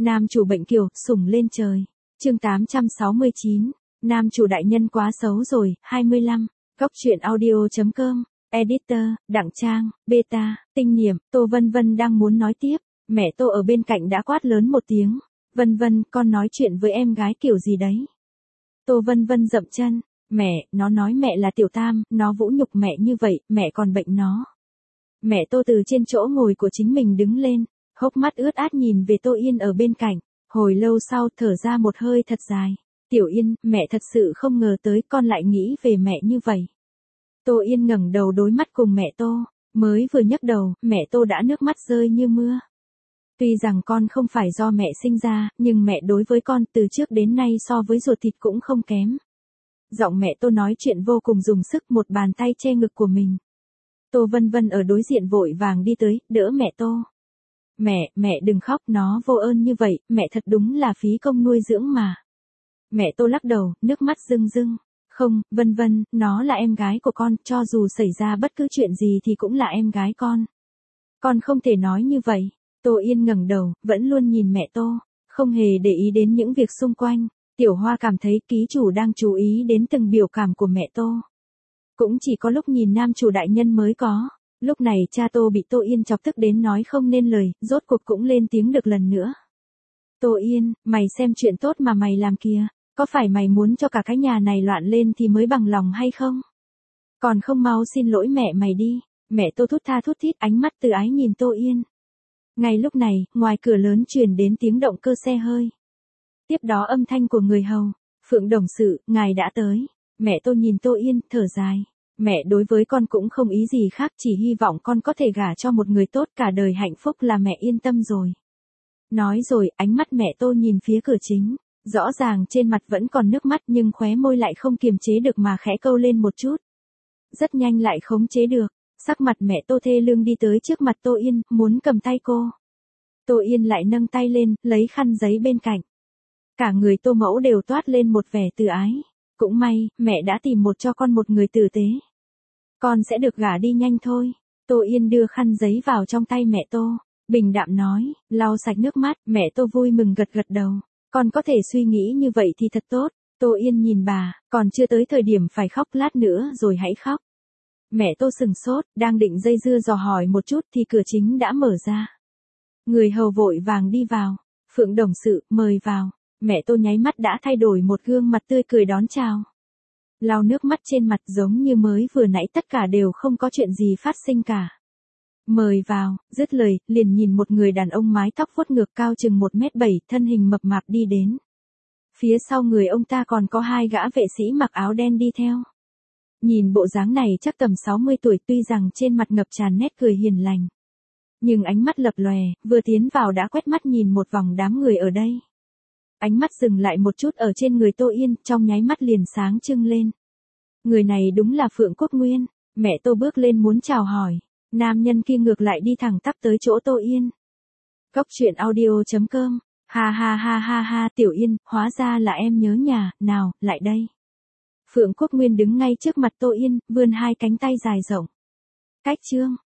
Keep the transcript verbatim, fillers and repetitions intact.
Nam chủ bệnh kiều, sủng lên trời. Chương tám trăm sáu mươi chín. Nam chủ đại nhân quá xấu rồi, hai mươi lăm. Góc truyện audio.com. Editor, Đặng Trang, Beta, Tinh Niệm, Tô Vân Vân đang muốn nói tiếp. Mẹ Tô ở bên cạnh đã quát lớn một tiếng. Vân Vân, con nói chuyện với em gái kiểu gì đấy? Tô Vân Vân dậm chân. Mẹ, nó nói mẹ là tiểu tam, nó vũ nhục mẹ như vậy, mẹ còn bệnh nó. Mẹ Tô từ trên chỗ ngồi của chính mình đứng lên, hốc mắt ướt át nhìn về Tô Yên ở bên cạnh, hồi lâu sau thở ra một hơi thật dài. Tiểu Yên, mẹ thật sự không ngờ tới con lại nghĩ về mẹ như vậy. Tô Yên ngẩng đầu đối mắt cùng mẹ Tô, mới vừa nhấc đầu, mẹ Tô đã nước mắt rơi như mưa. Tuy rằng con không phải do mẹ sinh ra, nhưng mẹ đối với con từ trước đến nay so với ruột thịt cũng không kém. Giọng mẹ Tô nói chuyện vô cùng dùng sức, một bàn tay che ngực của mình. Tô Vân Vân ở đối diện vội vàng đi tới, đỡ mẹ Tô. Mẹ, mẹ đừng khóc, nó vô ơn như vậy, mẹ thật đúng là phí công nuôi dưỡng mà. Mẹ Tô lắc đầu, nước mắt rưng rưng. Không, Vân Vân, nó là em gái của con, cho dù xảy ra bất cứ chuyện gì thì cũng là em gái con. Con không thể nói như vậy. Tô Yên ngẩng đầu, vẫn luôn nhìn mẹ Tô, không hề để ý đến những việc xung quanh. Tiểu Hoa cảm thấy ký chủ đang chú ý đến từng biểu cảm của mẹ Tô. Cũng chỉ có lúc nhìn nam chủ đại nhân mới có. Lúc này cha Tô bị Tô Yên chọc tức đến nói không nên lời, rốt cuộc cũng lên tiếng được lần nữa. Tô Yên, mày xem chuyện tốt mà mày làm kìa, có phải mày muốn cho cả cái nhà này loạn lên thì mới bằng lòng hay không? Còn không mau xin lỗi mẹ mày đi. Mẹ Tô thút tha thút thít, ánh mắt từ ái nhìn Tô Yên. Ngay lúc này, ngoài cửa lớn truyền đến tiếng động cơ xe hơi. Tiếp đó âm thanh của người hầu. Phượng đồng sự, ngài đã tới. Mẹ Tô nhìn Tô Yên, thở dài. Mẹ đối với con cũng không ý gì khác, chỉ hy vọng con có thể gả cho một người tốt, cả đời hạnh phúc là mẹ yên tâm rồi. Nói rồi, ánh mắt mẹ Tô nhìn phía cửa chính. Rõ ràng trên mặt vẫn còn nước mắt nhưng khóe môi lại không kiềm chế được mà khẽ câu lên một chút. Rất nhanh lại khống chế được. Sắc mặt mẹ Tô thê lương đi tới trước mặt Tô Yên, muốn cầm tay cô. Tô Yên lại nâng tay lên, lấy khăn giấy bên cạnh. Cả người Tô mẫu đều toát lên một vẻ từ ái. Cũng may, mẹ đã tìm một cho con một người tử tế. Con sẽ được gả đi nhanh thôi. Tô Yên đưa khăn giấy vào trong tay mẹ Tô, bình đạm nói, lau sạch nước mắt, mẹ Tô vui mừng gật gật đầu. Con có thể suy nghĩ như vậy thì thật tốt. Tô Yên nhìn bà, còn chưa tới thời điểm phải khóc, lát nữa rồi hãy khóc. Mẹ Tô sừng sốt, đang định dây dưa dò hỏi một chút thì cửa chính đã mở ra. Người hầu vội vàng đi vào. Phượng đồng sự, mời vào. Mẹ Tô nháy mắt đã thay đổi một gương mặt tươi cười đón chào. Lau nước mắt trên mặt giống như mới vừa nãy tất cả đều không có chuyện gì phát sinh cả. Mời vào, dứt lời, liền nhìn một người đàn ông mái tóc vuốt ngược cao chừng một mét bảy, thân hình mập mạp đi đến. Phía sau người ông ta còn có hai gã vệ sĩ mặc áo đen đi theo. Nhìn bộ dáng này chắc tầm sáu mươi tuổi, tuy rằng trên mặt ngập tràn nét cười hiền lành. Nhưng ánh mắt lập lòe, vừa tiến vào đã quét mắt nhìn một vòng đám người ở đây. Ánh mắt dừng lại một chút ở trên người Tô Yên, trong nháy mắt liền sáng trưng lên. Người này đúng là Phượng Quốc Nguyên. Mẹ Tô bước lên muốn chào hỏi. Nam nhân kia ngược lại đi thẳng tắp tới chỗ Tô Yên. Góc truyện audio.com. Ha ha ha ha ha, Tiểu Yên, hóa ra là em nhớ nhà, nào, lại đây. Phượng Quốc Nguyên đứng ngay trước mặt Tô Yên, vươn hai cánh tay dài rộng. Cách chương.